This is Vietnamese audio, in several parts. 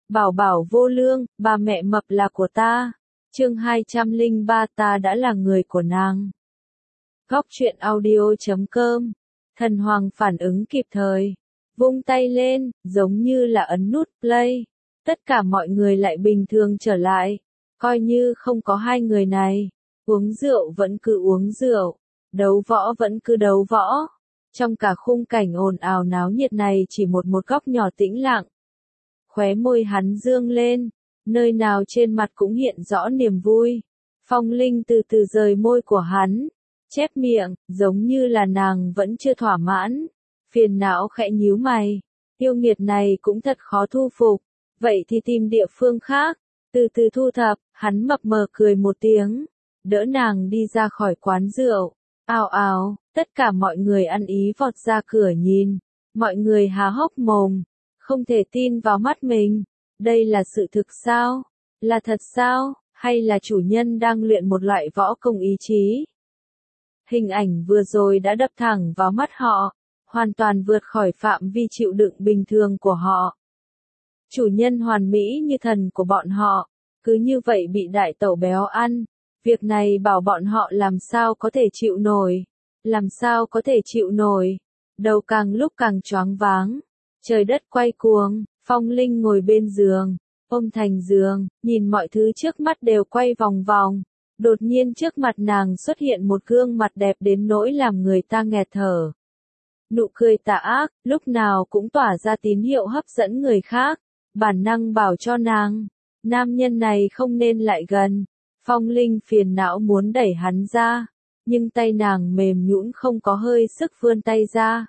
Bảo bảo vô lương, bà mẹ mập là của ta. Chương 203 ta đã là người của nàng. Góc truyện audio.com. Thần Hoàng phản ứng kịp thời. Vung tay lên, giống như là ấn nút play. Tất cả mọi người lại bình thường trở lại. Coi như không có hai người này. Uống rượu vẫn cứ uống rượu. Đấu võ vẫn cứ đấu võ. Trong cả khung cảnh ồn ào náo nhiệt này chỉ một góc nhỏ tĩnh lặng. Khóe môi hắn dương lên, nơi nào trên mặt cũng hiện rõ niềm vui. Phong Linh từ từ rời môi của hắn, chép miệng, giống như là nàng vẫn chưa thỏa mãn. Phiền não khẽ nhíu mày, yêu nghiệt này cũng thật khó thu phục, vậy thì tìm địa phương khác. Từ từ thu thập, hắn mập mờ cười một tiếng, đỡ nàng đi ra khỏi quán rượu. Ào ào, tất cả mọi người ăn ý vọt ra cửa nhìn, mọi người há hốc mồm, không thể tin vào mắt mình. Đây là sự thực sao? Là thật sao? Hay là chủ nhân đang luyện một loại võ công ý chí? Hình ảnh vừa rồi đã đập thẳng vào mắt họ, hoàn toàn vượt khỏi phạm vi chịu đựng bình thường của họ. Chủ nhân hoàn mỹ như thần của bọn họ, cứ như vậy bị đại tẩu béo ăn. Việc này bảo bọn họ làm sao có thể chịu nổi. Làm sao có thể chịu nổi. Đầu càng lúc càng choáng váng. Trời đất quay cuồng, Phong Linh ngồi bên giường, ôm thành giường, nhìn mọi thứ trước mắt đều quay vòng vòng. Đột nhiên trước mặt nàng xuất hiện một gương mặt đẹp đến nỗi làm người ta nghẹt thở. Nụ cười tà ác, lúc nào cũng tỏa ra tín hiệu hấp dẫn người khác, bản năng bảo cho nàng, nam nhân này không nên lại gần. Phong Linh phiền não muốn đẩy hắn ra, nhưng tay nàng mềm nhũn không có hơi sức vươn tay ra.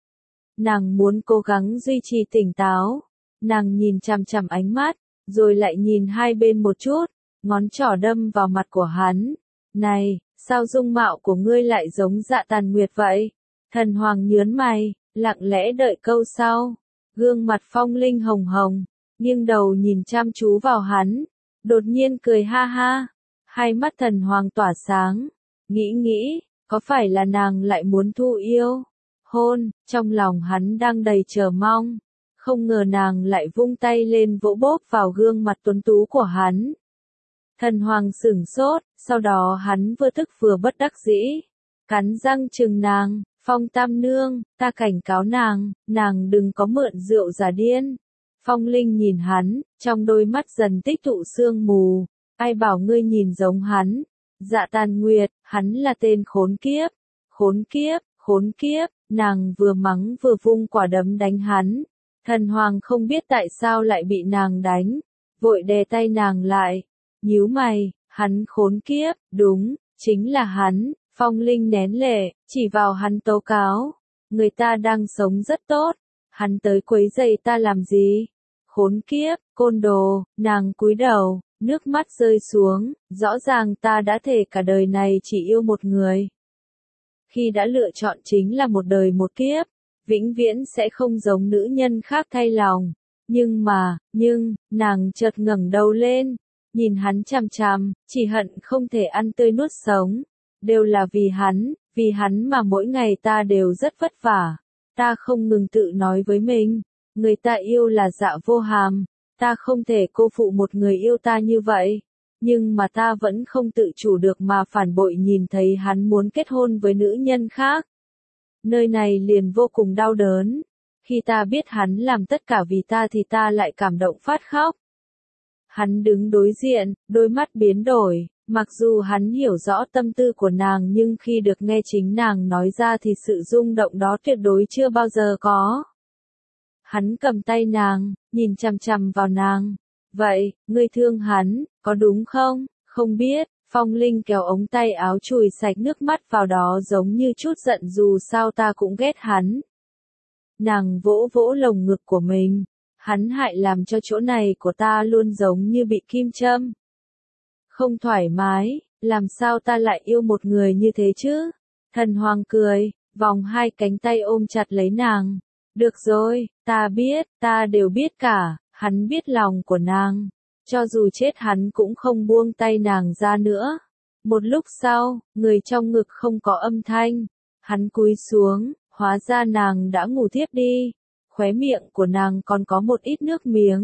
Nàng muốn cố gắng duy trì tỉnh táo, nàng nhìn chằm chằm ánh mắt, rồi lại nhìn hai bên một chút, ngón trỏ đâm vào mặt của hắn. Này, sao dung mạo của ngươi lại giống Dạ Tàn Nguyệt vậy? Thần Hoàng nhớn mày, lặng lẽ đợi câu sau. Gương mặt Phong Linh hồng hồng, nghiêng đầu nhìn chăm chú vào hắn, đột nhiên cười ha ha. Hai mắt Thần Hoàng tỏa sáng, nghĩ, có phải là nàng lại muốn thu yêu? Hôn, trong lòng hắn đang đầy chờ mong, không ngờ nàng lại vung tay lên vỗ bốp vào gương mặt tuấn tú của hắn. Thần Hoàng sửng sốt, sau đó hắn vừa tức vừa bất đắc dĩ, cắn răng trừng nàng, Phong Tam Nương, ta cảnh cáo nàng đừng có mượn rượu giả điên. Phong Linh nhìn hắn, trong đôi mắt dần tích tụ sương mù, ai bảo ngươi nhìn giống hắn? Dạ Tàn Nguyệt, hắn là tên khốn kiếp, khốn kiếp, nàng vừa mắng vừa vung quả đấm đánh hắn. Thần Hoàng không biết tại sao lại bị nàng đánh, vội đè tay nàng lại, nhíu mày, hắn khốn kiếp, đúng, chính là hắn. Phong Linh nén lệ, chỉ vào hắn tố cáo, người ta đang sống rất tốt, hắn tới quấy rầy ta làm gì? Khốn kiếp, côn đồ, nàng cúi đầu, nước mắt rơi xuống, rõ ràng ta đã thề cả đời này chỉ yêu một người. Khi đã lựa chọn chính là một đời một kiếp, vĩnh viễn sẽ không giống nữ nhân khác thay lòng. Nhưng, nàng chợt ngẩng đầu lên, nhìn hắn chằm chằm, chỉ hận không thể ăn tươi nuốt sống. Đều là vì hắn mà mỗi ngày ta đều rất vất vả. Ta không ngừng tự nói với mình, người ta yêu là Dạ Vô Hàm, ta không thể cô phụ một người yêu ta như vậy. Nhưng mà ta vẫn không tự chủ được mà phản bội nhìn thấy hắn muốn kết hôn với nữ nhân khác. Nơi này liền vô cùng đau đớn. Khi ta biết hắn làm tất cả vì ta thì ta lại cảm động phát khóc. Hắn đứng đối diện, đôi mắt biến đổi, mặc dù hắn hiểu rõ tâm tư của nàng nhưng khi được nghe chính nàng nói ra thì sự rung động đó tuyệt đối chưa bao giờ có. Hắn cầm tay nàng, nhìn chằm chằm vào nàng. Vậy, ngươi thương hắn, có đúng không? Không biết, Phong Linh kéo ống tay áo chùi sạch nước mắt vào đó giống như chút giận dù sao ta cũng ghét hắn. Nàng vỗ vỗ lồng ngực của mình, hắn hại làm cho chỗ này của ta luôn giống như bị kim châm. Không thoải mái, làm sao ta lại yêu một người như thế chứ? Thần Hoàng cười, vòng hai cánh tay ôm chặt lấy nàng. Được rồi, ta biết, ta đều biết cả. Hắn biết lòng của nàng, cho dù chết hắn cũng không buông tay nàng ra nữa. Một lúc sau, người trong ngực không có âm thanh, hắn cúi xuống, hóa ra nàng đã ngủ thiếp đi. Khóe miệng của nàng còn có một ít nước miếng,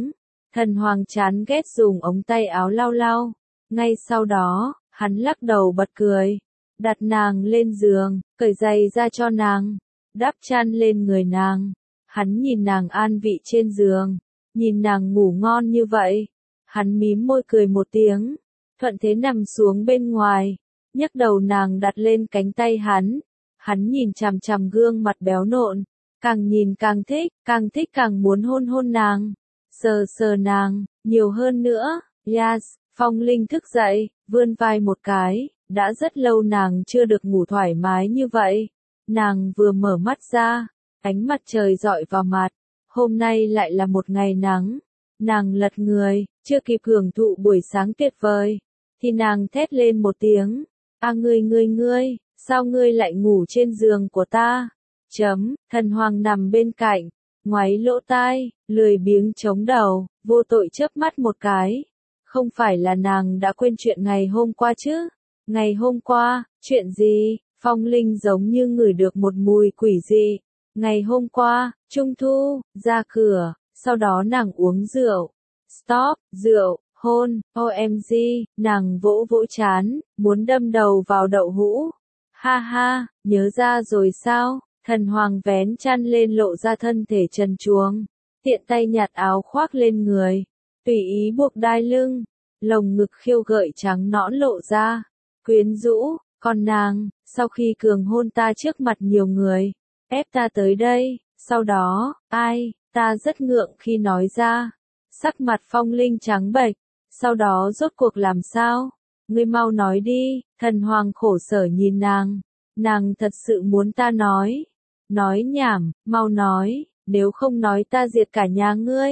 Thần hoàng chán ghét dùng ống tay áo lau lau. Ngay sau đó, hắn lắc đầu bật cười. Đặt nàng lên giường, cởi giày ra cho nàng. Đắp chăn lên người nàng. Hắn nhìn nàng an vị trên giường. Nhìn nàng ngủ ngon như vậy. Hắn mím môi cười một tiếng. Thuận thế nằm xuống bên ngoài. Nhấc đầu nàng đặt lên cánh tay hắn. Hắn nhìn chằm chằm gương mặt béo nộn. Càng nhìn càng thích càng muốn hôn hôn nàng. Sờ sờ nàng, nhiều hơn nữa. Yes, Phong Linh thức dậy, vươn vai một cái. Đã rất lâu nàng chưa được ngủ thoải mái như vậy. Nàng vừa mở mắt ra. Ánh mặt trời rọi vào mặt. Hôm nay lại là một ngày nắng. Nàng lật người, chưa kịp hưởng thụ buổi sáng tuyệt vời. Thì nàng thét lên một tiếng. À ngươi, sao ngươi lại ngủ trên giường của ta? Thần hoàng nằm bên cạnh, ngoáy lỗ tai, lười biếng chống đầu, vô tội chớp mắt một cái. Không phải là nàng đã quên chuyện ngày hôm qua chứ? Ngày hôm qua, chuyện gì? Phong Linh giống như ngửi được một mùi quỷ dị. Ngày hôm qua, Trung thu, ra cửa, sau đó nàng uống rượu. Stop, rượu, hôn, OMG, nàng vỗ vỗ trán, muốn đâm đầu vào đậu hũ. Ha ha, nhớ ra rồi sao? Thần hoàng vén chăn lên lộ ra thân thể trần truồng, tiện tay nhặt áo khoác lên người, tùy ý buộc đai lưng, lồng ngực khiêu gợi trắng nõn lộ ra, quyến rũ, còn nàng, sau khi cường hôn ta trước mặt nhiều người, ép ta tới đây, sau đó, ta rất ngượng khi nói ra, sắc mặt Phong Linh trắng bệch, sau đó rốt cuộc làm sao? Ngươi mau nói đi, thần hoàng khổ sở nhìn nàng thật sự muốn ta nói. Nói nhảm, mau nói, nếu không nói ta diệt cả nhà ngươi.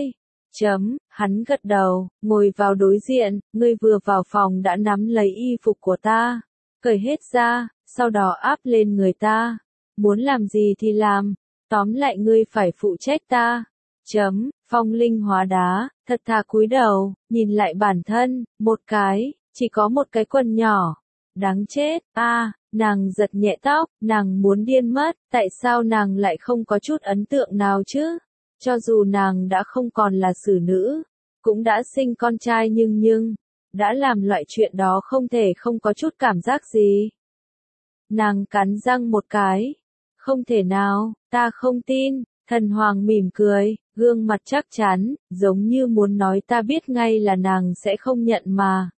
Hắn gật đầu, ngồi vào đối diện, ngươi vừa vào phòng đã nắm lấy y phục của ta, cởi hết ra, sau đó áp lên người ta. Muốn làm gì thì làm, tóm lại ngươi phải phụ trách ta. Phong Linh hóa đá, thật thà cúi đầu, nhìn lại bản thân, một cái, chỉ có một cái quần nhỏ. Đáng chết, nàng giật nhẹ tóc, nàng muốn điên mất, tại sao nàng lại không có chút ấn tượng nào chứ? Cho dù nàng đã không còn là xử nữ, cũng đã sinh con trai nhưng, đã làm loại chuyện đó không thể không có chút cảm giác gì. Nàng cắn răng một cái. Không thể nào, ta không tin, thần hoàng mỉm cười, gương mặt chắc chắn, giống như muốn nói ta biết ngay là nàng sẽ không nhận mà.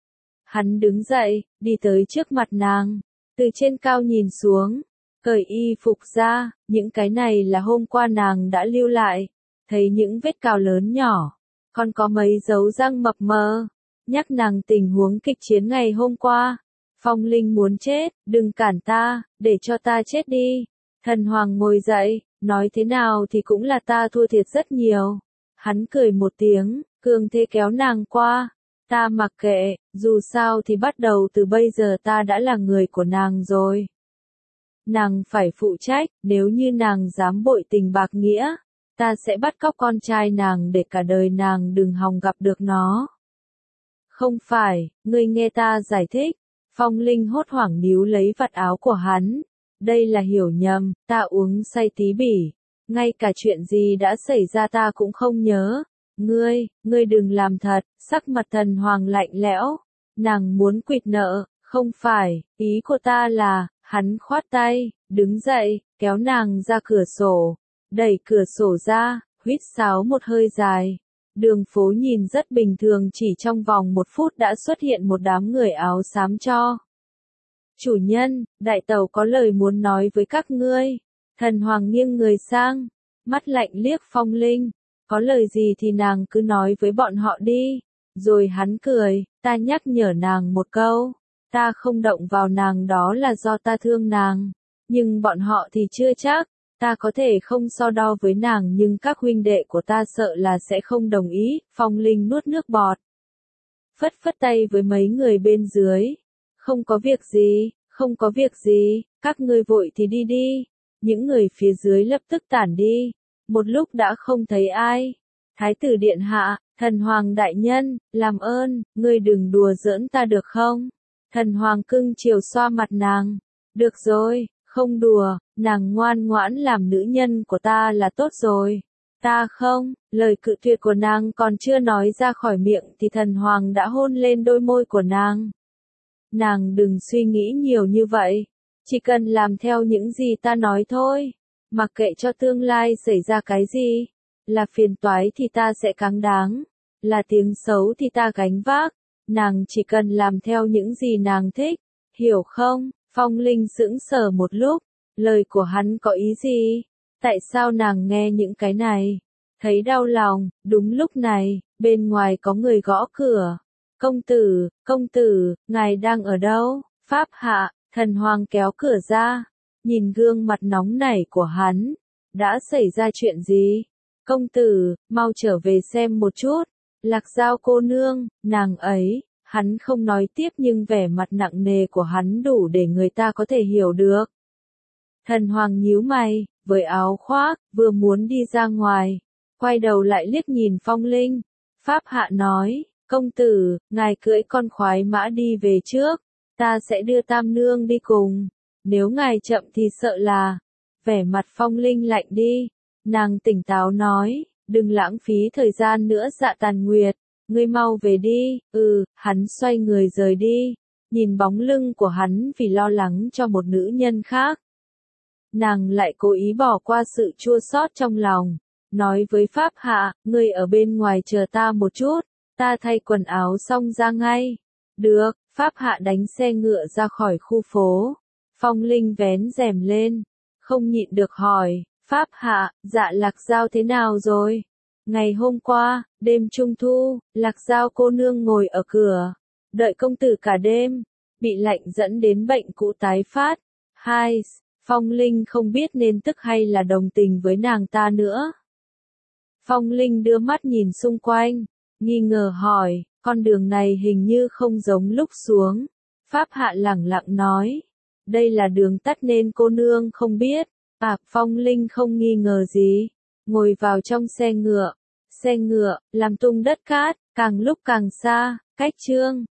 Hắn đứng dậy, đi tới trước mặt nàng, từ trên cao nhìn xuống, cởi y phục ra, những cái này là hôm qua nàng đã lưu lại, thấy những vết cào lớn nhỏ, còn có mấy dấu răng mập mờ, nhắc nàng tình huống kịch chiến ngày hôm qua. Phong Linh muốn chết, đừng cản ta, để cho ta chết đi. Thần hoàng ngồi dậy, nói thế nào thì cũng là ta thua thiệt rất nhiều. Hắn cười một tiếng, cường thế kéo nàng qua. Ta mặc kệ, dù sao thì bắt đầu từ bây giờ ta đã là người của nàng rồi. Nàng phải phụ trách, nếu như nàng dám bội tình bạc nghĩa, ta sẽ bắt cóc con trai nàng để cả đời nàng đừng hòng gặp được nó. Không phải, ngươi nghe ta giải thích. Phong Linh hốt hoảng níu lấy vạt áo của hắn. Đây là hiểu nhầm, ta uống say tí bỉ. Ngay cả chuyện gì đã xảy ra ta cũng không nhớ. Ngươi đừng làm thật, sắc mặt thần hoàng lạnh lẽo. Nàng muốn quỵt nợ, không phải, ý của ta là, hắn khoát tay, đứng dậy, kéo nàng ra cửa sổ. Đẩy cửa sổ ra, huýt sáo một hơi dài. Đường phố nhìn rất bình thường, chỉ trong vòng 1 phút đã xuất hiện một đám người áo xám cho. Chủ nhân, đại tẩu có lời muốn nói với các ngươi. Thần hoàng nghiêng người sang, mắt lạnh liếc Phong Linh. Có lời gì thì nàng cứ nói với bọn họ đi. Rồi hắn cười, ta nhắc nhở nàng một câu. Ta không động vào nàng đó là do ta thương nàng. Nhưng bọn họ thì chưa chắc. Ta có thể không so đo với nàng nhưng các huynh đệ của ta sợ là sẽ không đồng ý. Phong Linh nuốt nước bọt. Phất phất tay với mấy người bên dưới. Không có việc gì, các ngươi vội thì đi đi. Những người phía dưới lập tức tản đi. Một lúc đã không thấy ai. Thái tử điện hạ, thần hoàng đại nhân, làm ơn, ngươi đừng đùa giỡn ta được không? Thần hoàng cưng chiều xoa mặt nàng. Được rồi, không đùa, nàng ngoan ngoãn làm nữ nhân của ta là tốt rồi. Ta không, lời cự tuyệt của nàng còn chưa nói ra khỏi miệng thì thần hoàng đã hôn lên đôi môi của nàng. Nàng đừng suy nghĩ nhiều như vậy, chỉ cần làm theo những gì ta nói thôi, mặc kệ cho tương lai xảy ra cái gì, là phiền toái thì ta sẽ cáng đáng, là tiếng xấu thì ta gánh vác, nàng chỉ cần làm theo những gì nàng thích, hiểu không? Phong Linh sững sờ một lúc, lời của hắn có ý gì? Tại sao nàng nghe những cái này? Thấy đau lòng, đúng lúc này, bên ngoài có người gõ cửa. Công tử, ngài đang ở đâu? Pháp hạ, thần hoàng kéo cửa ra, nhìn gương mặt nóng nảy của hắn. Đã xảy ra chuyện gì? Công tử, mau trở về xem một chút. Lạc Giao cô nương, nàng ấy, hắn không nói tiếp nhưng vẻ mặt nặng nề của hắn đủ để người ta có thể hiểu được. Thần hoàng nhíu mày, với áo khoác, vừa muốn đi ra ngoài, quay đầu lại liếc nhìn Phong Linh. Pháp hạ nói, công tử, ngài cưỡi con khoái mã đi về trước, ta sẽ đưa Tam Nương đi cùng, nếu ngài chậm thì sợ là, vẻ mặt Phong Linh lạnh đi, nàng tỉnh táo nói, đừng lãng phí thời gian nữa Dạ Tàn Nguyệt, ngươi mau về đi, hắn xoay người rời đi, nhìn bóng lưng của hắn vì lo lắng cho một nữ nhân khác. Nàng lại cố ý bỏ qua sự chua xót trong lòng, nói với Pháp hạ, ngươi ở bên ngoài chờ ta một chút, ta thay quần áo xong ra ngay. Được, Pháp hạ đánh xe ngựa ra khỏi khu phố. Phong Linh vén rèm lên, không nhịn được hỏi, Pháp hạ, Dạ Lạc Giao thế nào rồi? Ngày hôm qua, đêm trung thu, Lạc Giao cô nương ngồi ở cửa, đợi công tử cả đêm, bị lạnh dẫn đến bệnh cũ tái phát. Hai, Phong Linh không biết nên tức hay là đồng tình với nàng ta nữa. Phong Linh đưa mắt nhìn xung quanh, nghi ngờ hỏi, con đường này hình như không giống lúc xuống. Pháp hạ lẳng lặng nói, đây là đường tắt nên cô nương không biết. Phong Linh không nghi ngờ gì, ngồi vào trong xe ngựa, làm tung đất cát, càng lúc càng xa, cách Trương